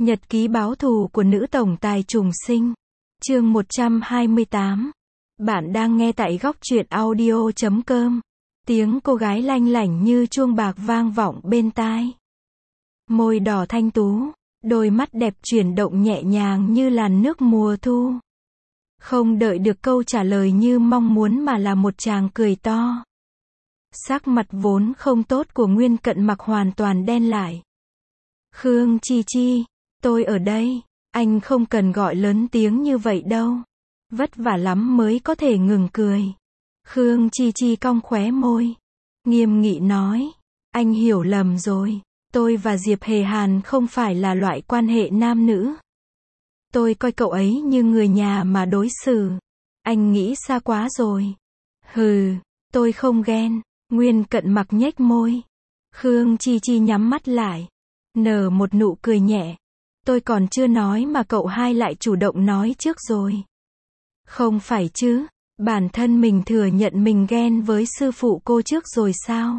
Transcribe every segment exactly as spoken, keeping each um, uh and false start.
Nhật ký báo thù của nữ tổng tài trùng sinh. Chương một trăm hai mươi tám. Bạn đang nghe tại góc truyện audio chấm com. Tiếng cô gái lanh lảnh như chuông bạc vang vọng bên tai. Môi đỏ thanh tú, đôi mắt đẹp chuyển động nhẹ nhàng như làn nước mùa thu. Không đợi được câu trả lời như mong muốn mà là một tràng cười to. Sắc mặt vốn không tốt của Nguyên Cận Mặc hoàn toàn đen lại. Khương Chi Chi, tôi ở đây, anh không cần gọi lớn tiếng như vậy đâu. Vất vả lắm mới có thể ngừng cười. Khương Chi Chi cong khóe môi, nghiêm nghị nói, anh hiểu lầm rồi, tôi và Diệp Hề Hàn không phải là loại quan hệ nam nữ. Tôi coi cậu ấy như người nhà mà đối xử. Anh nghĩ xa quá rồi. Hừ, tôi không ghen. Nguyên Cận Mặc nhếch môi. Khương Chi Chi nhắm mắt lại, nở một nụ cười nhẹ. Tôi còn chưa nói mà cậu hai lại chủ động nói trước rồi. Không phải chứ, bản thân mình thừa nhận mình ghen với sư phụ cô trước rồi sao?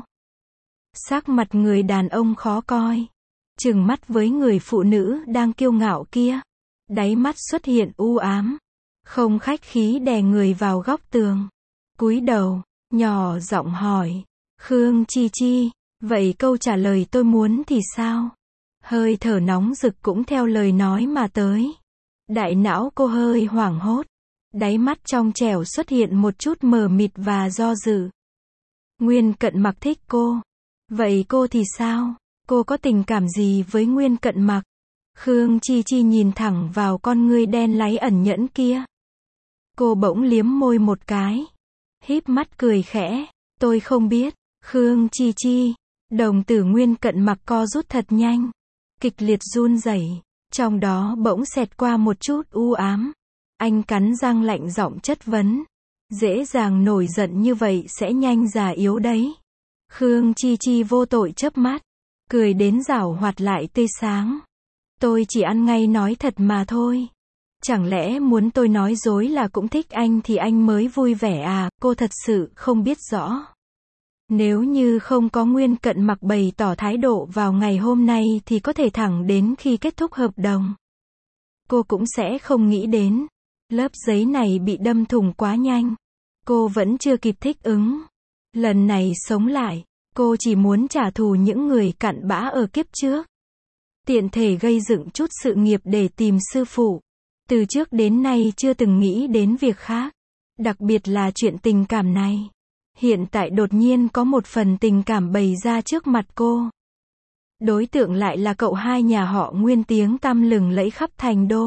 Sắc mặt người đàn ông khó coi, trừng mắt với người phụ nữ đang kiêu ngạo kia. Đáy mắt xuất hiện u ám, không khách khí đè người vào góc tường. Cúi đầu, nhỏ giọng hỏi, Khương Chi Chi, vậy câu trả lời tôi muốn thì sao? Hơi thở nóng rực cũng theo lời nói mà tới. Đại não cô hơi hoảng hốt, đáy mắt trong trẻo xuất hiện một chút mờ mịt và do dự. Nguyên Cận Mặc thích cô. Vậy cô thì sao? Cô có tình cảm gì với Nguyên Cận Mặc? Khương Chi Chi nhìn thẳng vào con ngươi đen láy ẩn nhẫn kia. Cô bỗng liếm môi một cái, híp mắt cười khẽ, tôi không biết. Khương Chi Chi, đồng tử Nguyên Cận Mặc co rút thật nhanh, kịch liệt run rẩy, trong đó bỗng xẹt qua một chút u ám. Anh cắn răng lạnh giọng chất vấn, dễ dàng nổi giận như vậy sẽ nhanh già yếu đấy. Khương Chi Chi vô tội chớp mắt, cười đến giảo hoạt lại tươi sáng. Tôi chỉ ăn ngay nói thật mà thôi. Chẳng lẽ muốn tôi nói dối là cũng thích anh thì anh mới vui vẻ à? Cô thật sự không biết rõ. Nếu như không có Nguyên Cận Mặc bày tỏ thái độ vào ngày hôm nay thì có thể thẳng đến khi kết thúc hợp đồng, cô cũng sẽ không nghĩ đến. Lớp giấy này bị đâm thủng quá nhanh. Cô vẫn chưa kịp thích ứng. Lần này sống lại, cô chỉ muốn trả thù những người cặn bã ở kiếp trước. Tiện thể gây dựng chút sự nghiệp để tìm sư phụ. Từ trước đến nay chưa từng nghĩ đến việc khác. Đặc biệt là chuyện tình cảm này. Hiện tại đột nhiên có một phần tình cảm bày ra trước mặt cô. Đối tượng lại là cậu hai nhà họ Nguyên tiếng tăm lừng lẫy khắp thành đô.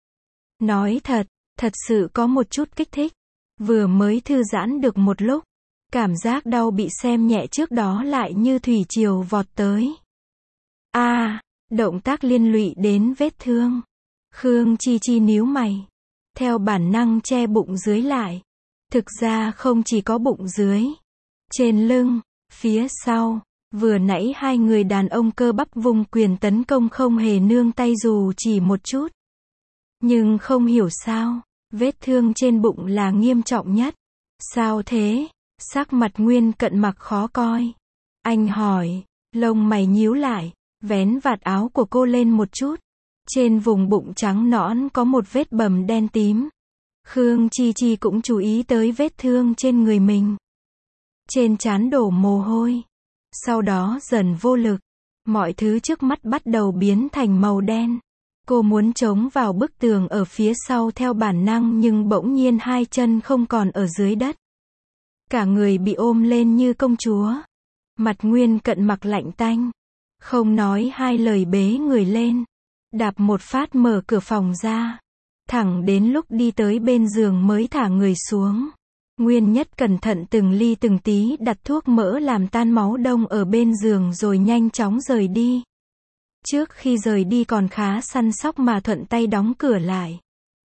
Nói thật, thật sự có một chút kích thích. Vừa mới thư giãn được một lúc, cảm giác đau bị xem nhẹ trước đó lại như thủy triều vọt tới. A, à, động tác liên lụy đến vết thương. Khương Chi Chi níu mày, theo bản năng che bụng dưới lại. Thực ra không chỉ có bụng dưới, trên lưng, phía sau, vừa nãy hai người đàn ông cơ bắp vùng quyền tấn công không hề nương tay dù chỉ một chút. Nhưng không hiểu sao, vết thương trên bụng là nghiêm trọng nhất. Sao thế? Sắc mặt Nguyên Cận Mặc khó coi. Anh hỏi, lông mày nhíu lại, vén vạt áo của cô lên một chút. Trên vùng bụng trắng nõn có một vết bầm đen tím. Khương Chi Chi cũng chú ý tới vết thương trên người mình. Trên trán đổ mồ hôi. Sau đó dần vô lực. Mọi thứ trước mắt bắt đầu biến thành màu đen. Cô muốn chống vào bức tường ở phía sau theo bản năng nhưng bỗng nhiên hai chân không còn ở dưới đất. Cả người bị ôm lên như công chúa. Mặt Nguyên Cận Mặc lạnh tanh. Không nói hai lời bế người lên. Đạp một phát mở cửa phòng ra. Thẳng đến lúc đi tới bên giường mới thả người xuống. Nguyên Nhất cẩn thận từng ly từng tí đặt thuốc mỡ làm tan máu đông ở bên giường rồi nhanh chóng rời đi. Trước khi rời đi còn khá săn sóc mà thuận tay đóng cửa lại.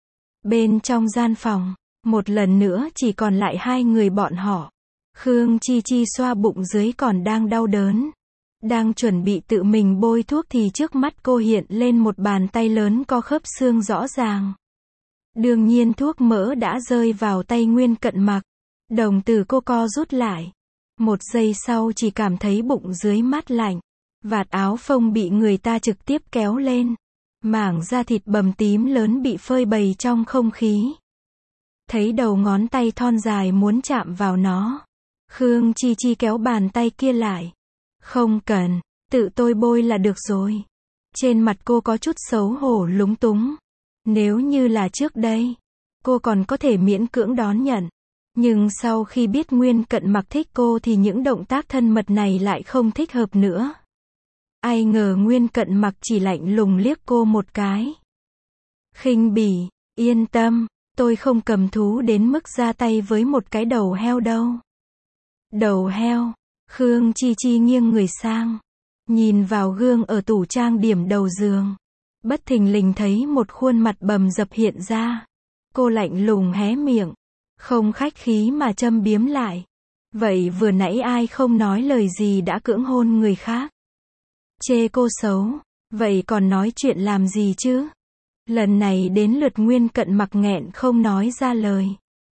Bên trong gian phòng, một lần nữa chỉ còn lại hai người bọn họ. Khương Chi Chi xoa bụng dưới còn đang đau đớn. Đang chuẩn bị tự mình bôi thuốc thì trước mắt cô hiện lên một bàn tay lớn có khớp xương rõ ràng. Đương nhiên thuốc mỡ đã rơi vào tay Nguyên Cận Mặc. Đồng tử cô co rút lại. Một giây sau chỉ cảm thấy bụng dưới mát lạnh. Vạt áo phông bị người ta trực tiếp kéo lên. Mảng da thịt bầm tím lớn bị phơi bày trong không khí. Thấy đầu ngón tay thon dài muốn chạm vào nó. Khương Chi Chi kéo bàn tay kia lại. Không cần, tự tôi bôi là được rồi. Trên mặt cô có chút xấu hổ lúng túng. Nếu như là trước đây, cô còn có thể miễn cưỡng đón nhận. Nhưng sau khi biết Nguyên Cận Mặc thích cô thì những động tác thân mật này lại không thích hợp nữa. Ai ngờ Nguyên Cận Mặc chỉ lạnh lùng liếc cô một cái. Khinh bỉ, yên tâm, tôi không cầm thú đến mức ra tay với một cái đầu heo đâu. Đầu heo, Khương Chi Chi nghiêng người sang. Nhìn vào gương ở tủ trang điểm đầu giường. Bất thình lình thấy một khuôn mặt bầm dập hiện ra. Cô lạnh lùng hé miệng. Không khách khí mà châm biếm lại. Vậy vừa nãy ai không nói lời gì đã cưỡng hôn người khác? Chê cô xấu. Vậy còn nói chuyện làm gì chứ? Lần này đến lượt Nguyên Cận Mặc nghẹn không nói ra lời.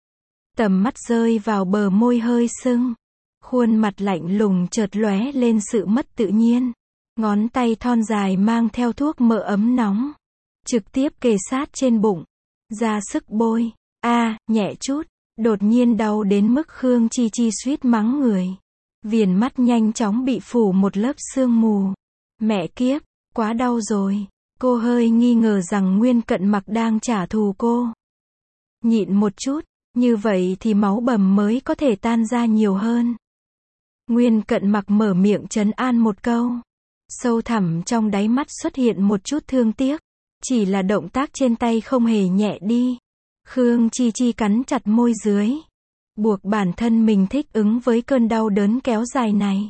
Tầm mắt rơi vào bờ môi hơi sưng. Khuôn mặt lạnh lùng chợt lóe lên sự mất tự nhiên. Ngón tay thon dài mang theo thuốc mỡ ấm nóng. Trực tiếp kề sát trên bụng. Ra sức bôi. A, à, nhẹ chút. Đột nhiên đau đến mức Khương Chi Chi suýt mắng người. Viền mắt nhanh chóng bị phủ một lớp sương mù. Mẹ kiếp, quá đau rồi. Cô hơi nghi ngờ rằng Nguyên Cận Mặc đang trả thù cô. Nhịn một chút, như vậy thì máu bầm mới có thể tan ra nhiều hơn. Nguyên Cận Mặc mở miệng trấn an một câu. Sâu thẳm trong đáy mắt xuất hiện một chút thương tiếc. Chỉ là động tác trên tay không hề nhẹ đi. Khương Chi Chi cắn chặt môi dưới. Buộc bản thân mình thích ứng với cơn đau đớn kéo dài này.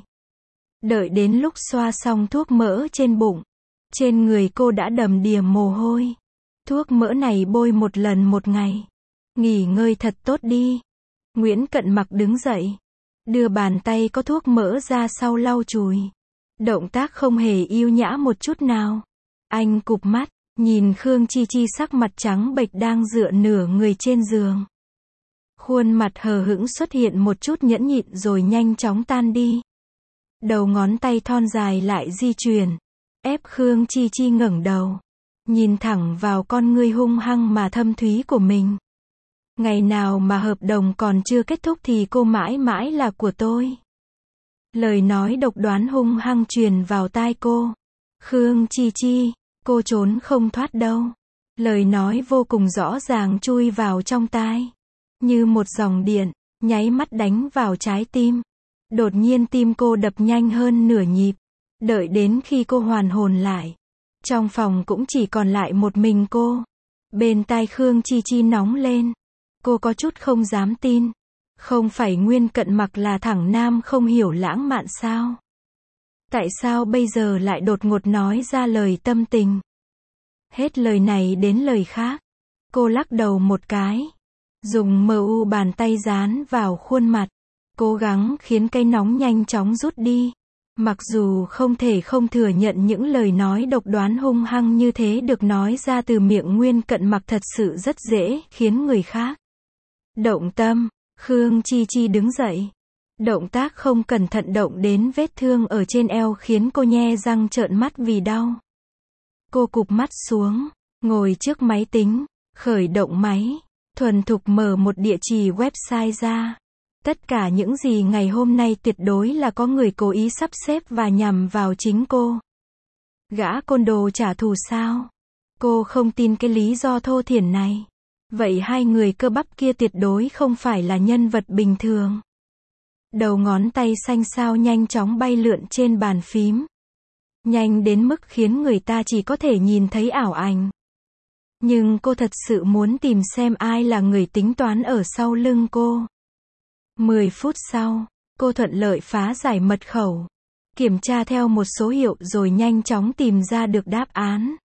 Đợi đến lúc xoa xong thuốc mỡ trên bụng. Trên người cô đã đầm đìa mồ hôi. Thuốc mỡ này bôi một lần một ngày. Nghỉ ngơi thật tốt đi. Nguyễn Cận Mặc đứng dậy. Đưa bàn tay có thuốc mỡ ra sau lau chùi. Động tác không hề yêu nhã một chút nào. Anh cụp mắt, nhìn Khương Chi Chi sắc mặt trắng bệch đang dựa nửa người trên giường. Khuôn mặt hờ hững xuất hiện một chút nhẫn nhịn rồi nhanh chóng tan đi. Đầu ngón tay thon dài lại di chuyển. Ép Khương Chi Chi ngẩng đầu. Nhìn thẳng vào con ngươi hung hăng mà thâm thúy của mình. Ngày nào mà hợp đồng còn chưa kết thúc thì cô mãi mãi là của tôi. Lời nói độc đoán hung hăng truyền vào tai cô. Khương Chi Chi, cô trốn không thoát đâu. Lời nói vô cùng rõ ràng chui vào trong tai. Như một dòng điện, nháy mắt đánh vào trái tim. Đột nhiên tim cô đập nhanh hơn nửa nhịp. Đợi đến khi cô hoàn hồn lại. Trong phòng cũng chỉ còn lại một mình cô. Bên tai Khương Chi Chi nóng lên. Cô có chút không dám tin. Không phải Nguyên Cận Mặc là thằng nam không hiểu lãng mạn sao? Tại sao bây giờ lại đột ngột nói ra lời tâm tình? Hết lời này đến lời khác. Cô lắc đầu một cái. Dùng mờ u bàn tay dán vào khuôn mặt. Cố gắng khiến cái nóng nhanh chóng rút đi. Mặc dù không thể không thừa nhận những lời nói độc đoán hung hăng như thế được nói ra từ miệng Nguyên Cận Mặc thật sự rất dễ khiến người khác động tâm. Khương Chi Chi đứng dậy. Động tác không cẩn thận động đến vết thương ở trên eo khiến cô nhe răng trợn mắt vì đau. Cô cụp mắt xuống, ngồi trước máy tính, khởi động máy, thuần thục mở một địa chỉ website ra. Tất cả những gì ngày hôm nay tuyệt đối là có người cố ý sắp xếp và nhằm vào chính cô. Gã côn đồ trả thù sao? Cô không tin cái lý do thô thiển này. Vậy hai người cơ bắp kia tuyệt đối không phải là nhân vật bình thường. Đầu ngón tay xanh xao nhanh chóng bay lượn trên bàn phím. Nhanh đến mức khiến người ta chỉ có thể nhìn thấy ảo ảnh. Nhưng cô thật sự muốn tìm xem ai là người tính toán ở sau lưng cô. mười phút sau, cô thuận lợi phá giải mật khẩu. Kiểm tra theo một số hiệu rồi nhanh chóng tìm ra được đáp án.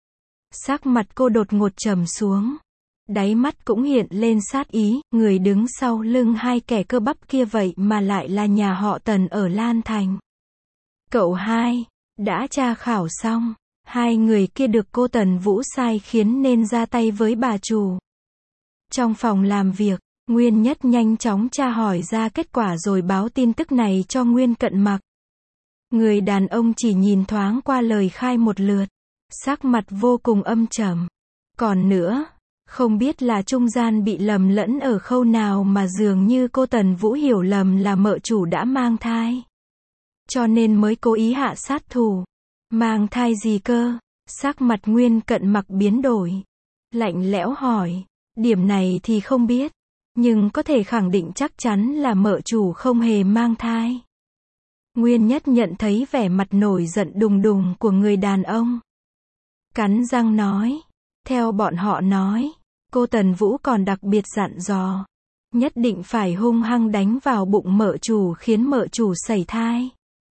Sắc mặt cô đột ngột trầm xuống. Đáy mắt cũng hiện lên sát ý, người đứng sau lưng hai kẻ cơ bắp kia vậy mà lại là nhà họ Tần ở Lan Thành. Cậu hai, đã tra khảo xong, hai người kia được cô Tần Vũ sai khiến nên ra tay với bà chủ. Trong phòng làm việc, Nguyên Nhất nhanh chóng tra hỏi ra kết quả rồi báo tin tức này cho Nguyên Cận Mặc. Người đàn ông chỉ nhìn thoáng qua lời khai một lượt. sắc mặt vô cùng âm trầm. Còn nữa, không biết là trung gian bị lầm lẫn ở khâu nào mà dường như cô Tần Vũ hiểu lầm là mợ chủ đã mang thai. Cho nên mới cố ý hạ sát thủ. Mang thai gì cơ? Sắc mặt Nguyên Cận Mặc biến đổi. Lạnh lẽo hỏi. Điểm này thì không biết. Nhưng có thể khẳng định chắc chắn là mợ chủ không hề mang thai. Nguyên Nhất nhận thấy vẻ mặt nổi giận đùng đùng của người đàn ông. Cắn răng nói. Theo bọn họ nói, cô Tần Vũ còn đặc biệt dặn dò. Nhất định phải hung hăng đánh vào bụng mợ chủ khiến mợ chủ sẩy thai.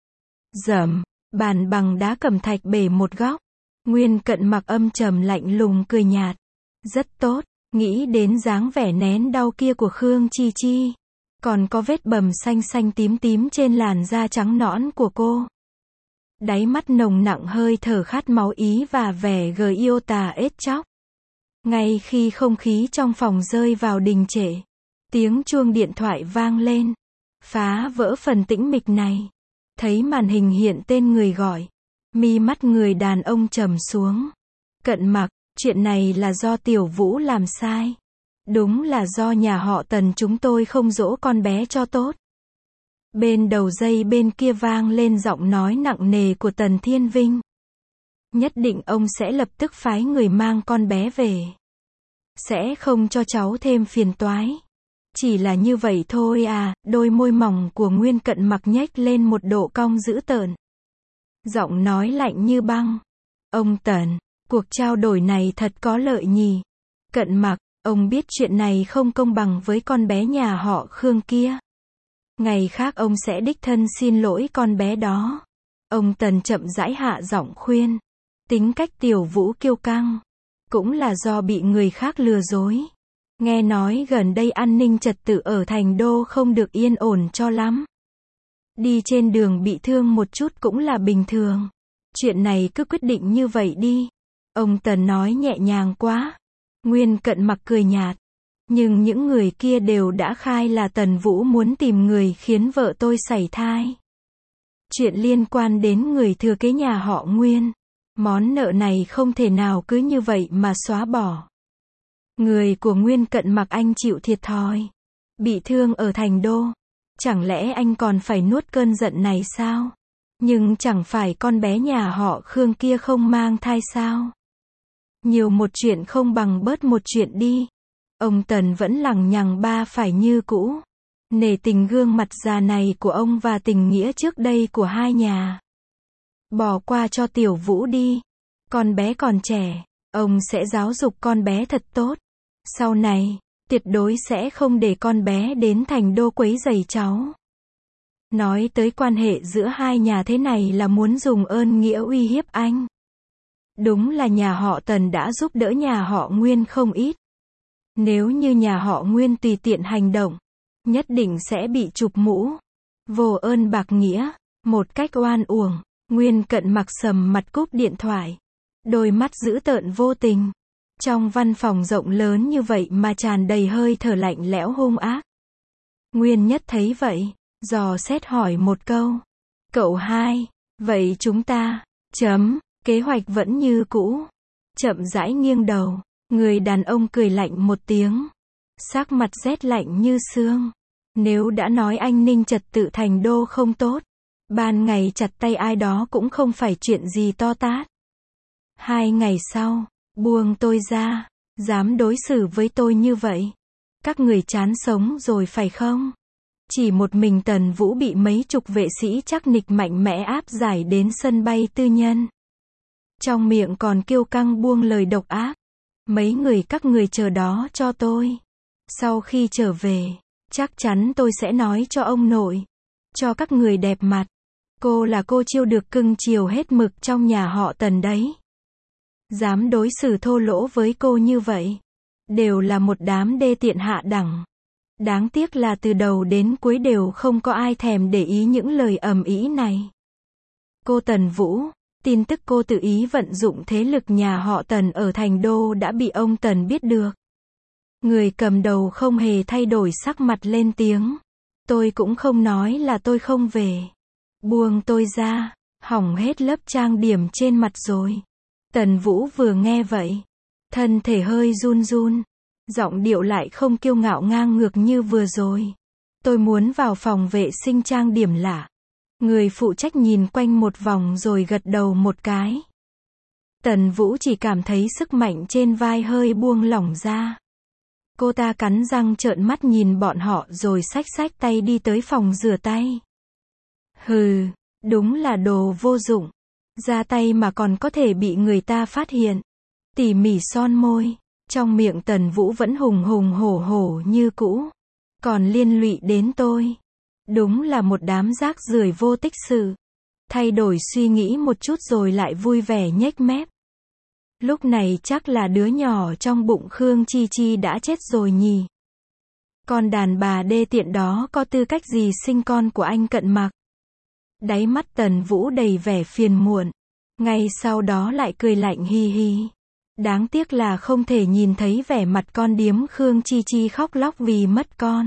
Dầm, bàn bằng đá cẩm thạch bể một góc. Nguyên Cận Mặc âm trầm lạnh lùng cười nhạt. Rất tốt, nghĩ đến dáng vẻ nén đau kia của Khương Chi Chi. Còn có vết bầm xanh xanh tím tím trên làn da trắng nõn của cô. Đáy mắt nồng nặng hơi thở khát máu ý và vẻ gờ yêu tà ết chóc. Ngay khi không khí trong phòng rơi vào đình trệ, tiếng chuông điện thoại vang lên, phá vỡ phần tĩnh mịch này. Thấy màn hình hiện tên người gọi, mi mắt người đàn ông trầm xuống. Cận Mặc, chuyện này là do Tiểu Vũ làm sai. Đúng là do nhà họ Tần chúng tôi không dỗ con bé cho tốt. Bên đầu dây bên kia vang lên giọng nói nặng nề của Tần Thiên Vinh. Nhất định ông sẽ lập tức phái người mang con bé về. Sẽ không cho cháu thêm phiền toái. Chỉ là như vậy thôi à, đôi môi mỏng của Nguyên Cận Mặc nhếch lên một độ cong dữ tợn. Giọng nói lạnh như băng. Ông Tần, cuộc trao đổi này thật có lợi nhỉ. Cận Mặc, ông biết chuyện này không công bằng với con bé nhà họ Khương kia. Ngày khác ông sẽ đích thân xin lỗi con bé đó. Ông Tần chậm rãi hạ giọng khuyên. Tính cách Tiểu Vũ kiêu căng. Cũng là do bị người khác lừa dối. Nghe nói gần đây an ninh trật tự ở Thành Đô không được yên ổn cho lắm. Đi trên đường bị thương một chút cũng là bình thường. Chuyện này cứ quyết định như vậy đi. Ông Tần nói nhẹ nhàng quá. Nguyên Cận Mặc cười nhạt. Nhưng những người kia đều đã khai là Tần Vũ muốn tìm người khiến vợ tôi sẩy thai. Chuyện liên quan đến người thừa kế nhà họ Nguyên. Món nợ này không thể nào cứ như vậy mà xóa bỏ. Người của Nguyên Cận Mặc anh chịu thiệt thòi. Bị thương ở Thành Đô. Chẳng lẽ anh còn phải nuốt cơn giận này sao? Nhưng chẳng phải con bé nhà họ Khương kia không mang thai sao? Nhiều một chuyện không bằng bớt một chuyện đi. Ông Tần vẫn lằng nhằng ba phải như cũ. Nể tình gương mặt già này của ông và tình nghĩa trước đây của hai nhà. Bỏ qua cho Tiểu Vũ đi. Con bé còn trẻ. Ông sẽ giáo dục con bé thật tốt. Sau này, tuyệt đối sẽ không để con bé đến Thành Đô quấy rầy cháu. Nói tới quan hệ giữa hai nhà thế này là muốn dùng ơn nghĩa uy hiếp anh. Đúng là nhà họ Tần đã giúp đỡ nhà họ Nguyên không ít. Nếu như nhà họ Nguyên tùy tiện hành động, nhất định sẽ bị chụp mũ. Vô ơn bạc nghĩa, một cách oan uổng. Nguyên Cận Mặc sầm mặt cúp điện thoại. Đôi mắt dữ tợn vô tình. Trong văn phòng rộng lớn như vậy mà tràn đầy hơi thở lạnh lẽo hung ác. Nguyên Nhất thấy vậy, dò xét hỏi một câu. Cậu hai, vậy chúng ta, chấm, kế hoạch vẫn như cũ. Chậm rãi nghiêng đầu, người đàn ông cười lạnh một tiếng. Sắc mặt rét lạnh như xương. Nếu đã nói an ninh trật tự Thành Đô không tốt, ban ngày chặt tay ai đó cũng không phải chuyện gì to tát. Hai ngày sau, buông tôi ra, dám đối xử với tôi như vậy. Các người chán sống rồi phải không? Chỉ một mình Tần Vũ bị mấy chục vệ sĩ chắc nịch mạnh mẽ áp giải đến sân bay tư nhân. Trong miệng còn kiêu căng buông lời độc ác. Mấy người các người chờ đó cho tôi. Sau khi trở về, chắc chắn tôi sẽ nói cho ông nội. Cho các người đẹp mặt. Cô là cô chiêu được cưng chiều hết mực trong nhà họ Tần đấy. Dám đối xử thô lỗ với cô như vậy. Đều là một đám đê tiện hạ đẳng. Đáng tiếc là từ đầu đến cuối đều không có ai thèm để ý những lời ầm ĩ này. Cô Tần Vũ, tin tức cô tự ý vận dụng thế lực nhà họ Tần ở Thành Đô đã bị ông Tần biết được. Người cầm đầu không hề thay đổi sắc mặt lên tiếng. Tôi cũng không nói là tôi không về. Buông tôi ra, hỏng hết lớp trang điểm trên mặt rồi. Tần Vũ vừa nghe vậy, thân thể hơi run run, giọng điệu lại không kiêu ngạo ngang ngược như vừa rồi. Tôi muốn vào phòng vệ sinh trang điểm lạ. Người phụ trách nhìn quanh một vòng rồi gật đầu một cái. Tần Vũ chỉ cảm thấy sức mạnh trên vai hơi buông lỏng ra. Cô ta cắn răng trợn mắt nhìn bọn họ rồi xách xách tay đi tới phòng rửa tay. Hừ, đúng là đồ vô dụng. Ra tay mà còn có thể bị người ta phát hiện. Tỉ mỉ son môi, trong miệng Tần Vũ vẫn hùng hùng hổ hổ như cũ. Còn liên lụy đến tôi. Đúng là một đám rác rưởi vô tích sự. Thay đổi suy nghĩ một chút rồi lại vui vẻ nhếch mép. Lúc này chắc là đứa nhỏ trong bụng Khương Chi Chi đã chết rồi nhỉ. Con đàn bà đê tiện đó có tư cách gì sinh con của anh Cận Mặc. Đáy mắt Tần Vũ đầy vẻ phiền muộn. Ngay sau đó lại cười lạnh hi hi. Đáng tiếc là không thể nhìn thấy vẻ mặt con điếm Khương Chi Chi khóc lóc vì mất con.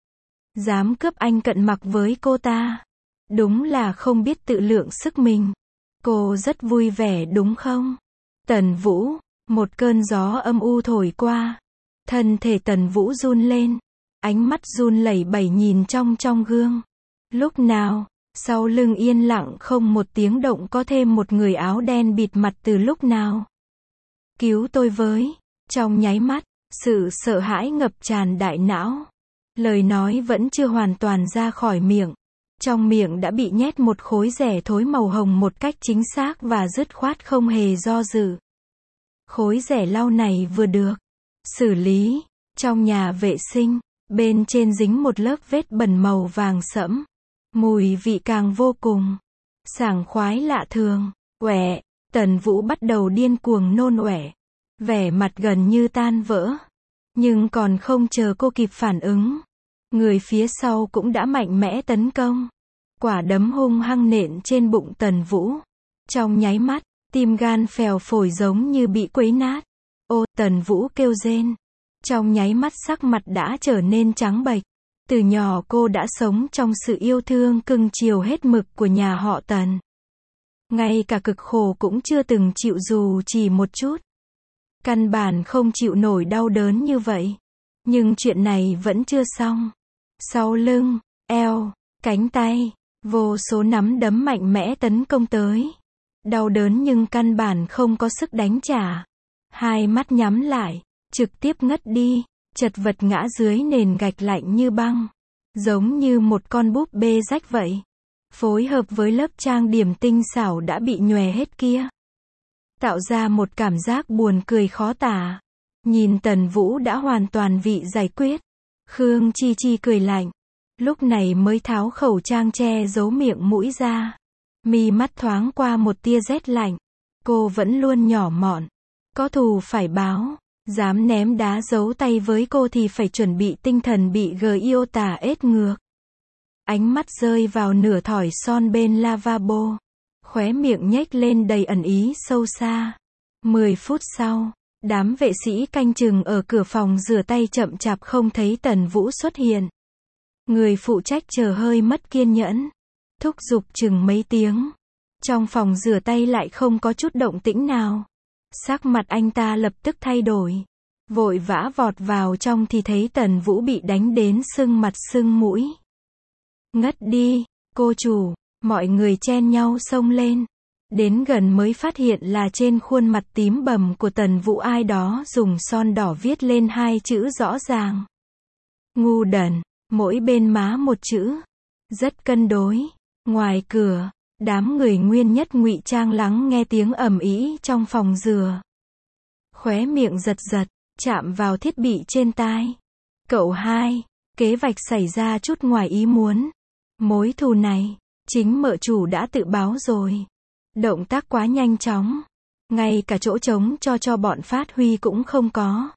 Dám cướp anh Cận Mặc với cô ta. Đúng là không biết tự lượng sức mình. Cô rất vui vẻ đúng không? Tần Vũ, một cơn gió âm u thổi qua. Thân thể Tần Vũ run lên. Ánh mắt run lẩy bẩy nhìn trong trong gương. Lúc nào, sau lưng yên lặng không một tiếng động có thêm một người áo đen bịt mặt từ lúc nào. Cứu tôi với. Trong nháy mắt, sự sợ hãi ngập tràn đại não. Lời nói vẫn chưa hoàn toàn ra khỏi miệng. Trong miệng đã bị nhét một khối rẻ thối màu hồng một cách chính xác và dứt khoát không hề do dự. Khối rẻ lau này vừa được xử lý. Trong nhà vệ sinh, bên trên dính một lớp vết bẩn màu vàng sẫm. Mùi vị càng vô cùng sảng khoái lạ thường. Uể, Tần Vũ bắt đầu điên cuồng nôn ọe. Vẻ mặt gần như tan vỡ. Nhưng còn không chờ cô kịp phản ứng, người phía sau cũng đã mạnh mẽ tấn công. Quả đấm hung hăng nện trên bụng Tần Vũ. Trong nháy mắt, tim gan phèo phổi giống như bị quấy nát. Ô, Tần Vũ kêu rên. Trong nháy mắt sắc mặt đã trở nên trắng bệch. Từ nhỏ cô đã sống trong sự yêu thương cưng chiều hết mực của nhà họ Tần. Ngay cả cực khổ cũng chưa từng chịu dù chỉ một chút. Căn bản không chịu nổi đau đớn như vậy. Nhưng chuyện này vẫn chưa xong. Sau lưng, eo, cánh tay, vô số nắm đấm mạnh mẽ tấn công tới. Đau đớn nhưng căn bản không có sức đánh trả. Hai mắt nhắm lại, trực tiếp ngất đi, chật vật ngã dưới nền gạch lạnh như băng. Giống như một con búp bê rách vậy. Phối hợp với lớp trang điểm tinh xảo đã bị nhòe hết kia. Tạo ra một cảm giác buồn cười khó tả. Nhìn Tần Vũ đã hoàn toàn bị giải quyết. Khương Chi Chi cười lạnh. Lúc này mới tháo khẩu trang che giấu miệng mũi ra. Mi mắt thoáng qua một tia rét lạnh. Cô vẫn luôn nhỏ mọn. Có thù phải báo. Dám ném đá giấu tay với cô thì phải chuẩn bị tinh thần bị Giota ết ngược. Ánh mắt rơi vào nửa thỏi son bên lavabo. Khóe miệng nhếch lên đầy ẩn ý sâu xa. Mười phút sau, đám vệ sĩ canh chừng ở cửa phòng rửa tay chậm chạp không thấy Tần Vũ xuất hiện. Người phụ trách chờ hơi mất kiên nhẫn. Thúc giục chừng mấy tiếng. Trong phòng rửa tay lại không có chút động tĩnh nào. Sắc mặt anh ta lập tức thay đổi. Vội vã vọt vào trong thì thấy Tần Vũ bị đánh đến sưng mặt sưng mũi. Ngất đi, cô chủ. Mọi người chen nhau xông lên. Đến gần mới phát hiện là trên khuôn mặt tím bầm của Tần Vũ ai đó dùng son đỏ viết lên hai chữ rõ ràng. Ngu đần, mỗi bên má một chữ. Rất cân đối. Ngoài cửa, đám người nguyên nhất ngụy trang lắng nghe tiếng ầm ĩ trong phòng rửa. Khóe miệng giật giật, chạm vào thiết bị trên tai. Cậu hai, kế vạch xảy ra chút ngoài ý muốn. Mối thù này, chính mợ chủ đã tự báo rồi. Động tác quá nhanh chóng. Ngay cả chỗ trống cho cho bọn phát huy cũng không có.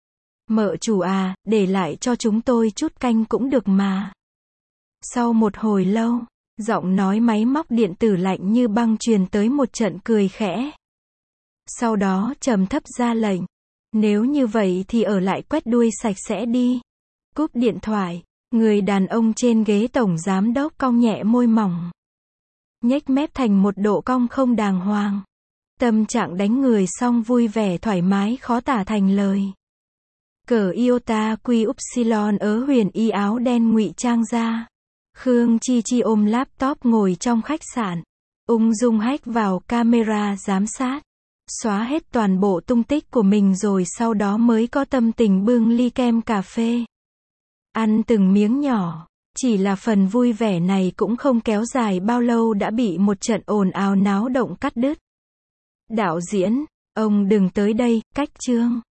Mợ chủ à, để lại cho chúng tôi chút canh cũng được mà. Sau một hồi lâu, giọng nói máy móc điện tử lạnh như băng truyền tới một trận cười khẽ. Sau đó trầm thấp ra lệnh. Nếu như vậy thì ở lại quét đuôi sạch sẽ đi. Cúp điện thoại, người đàn ông trên ghế tổng giám đốc cong nhẹ môi mỏng. Nhếch mép thành một độ cong không đàng hoàng. Tâm trạng đánh người xong vui vẻ thoải mái khó tả thành lời. Cờ Iota Quy Upsilon ớ huyền y áo đen ngụy trang ra. Khương Chi Chi ôm laptop ngồi trong khách sạn. Ung dung hack vào camera giám sát. Xóa hết toàn bộ tung tích của mình rồi sau đó mới có tâm tình bưng ly kem cà phê. Ăn từng miếng nhỏ. Chỉ là phần vui vẻ này cũng không kéo dài bao lâu đã bị một trận ồn ào náo động cắt đứt. Đạo diễn, ông đừng tới đây, cách chương.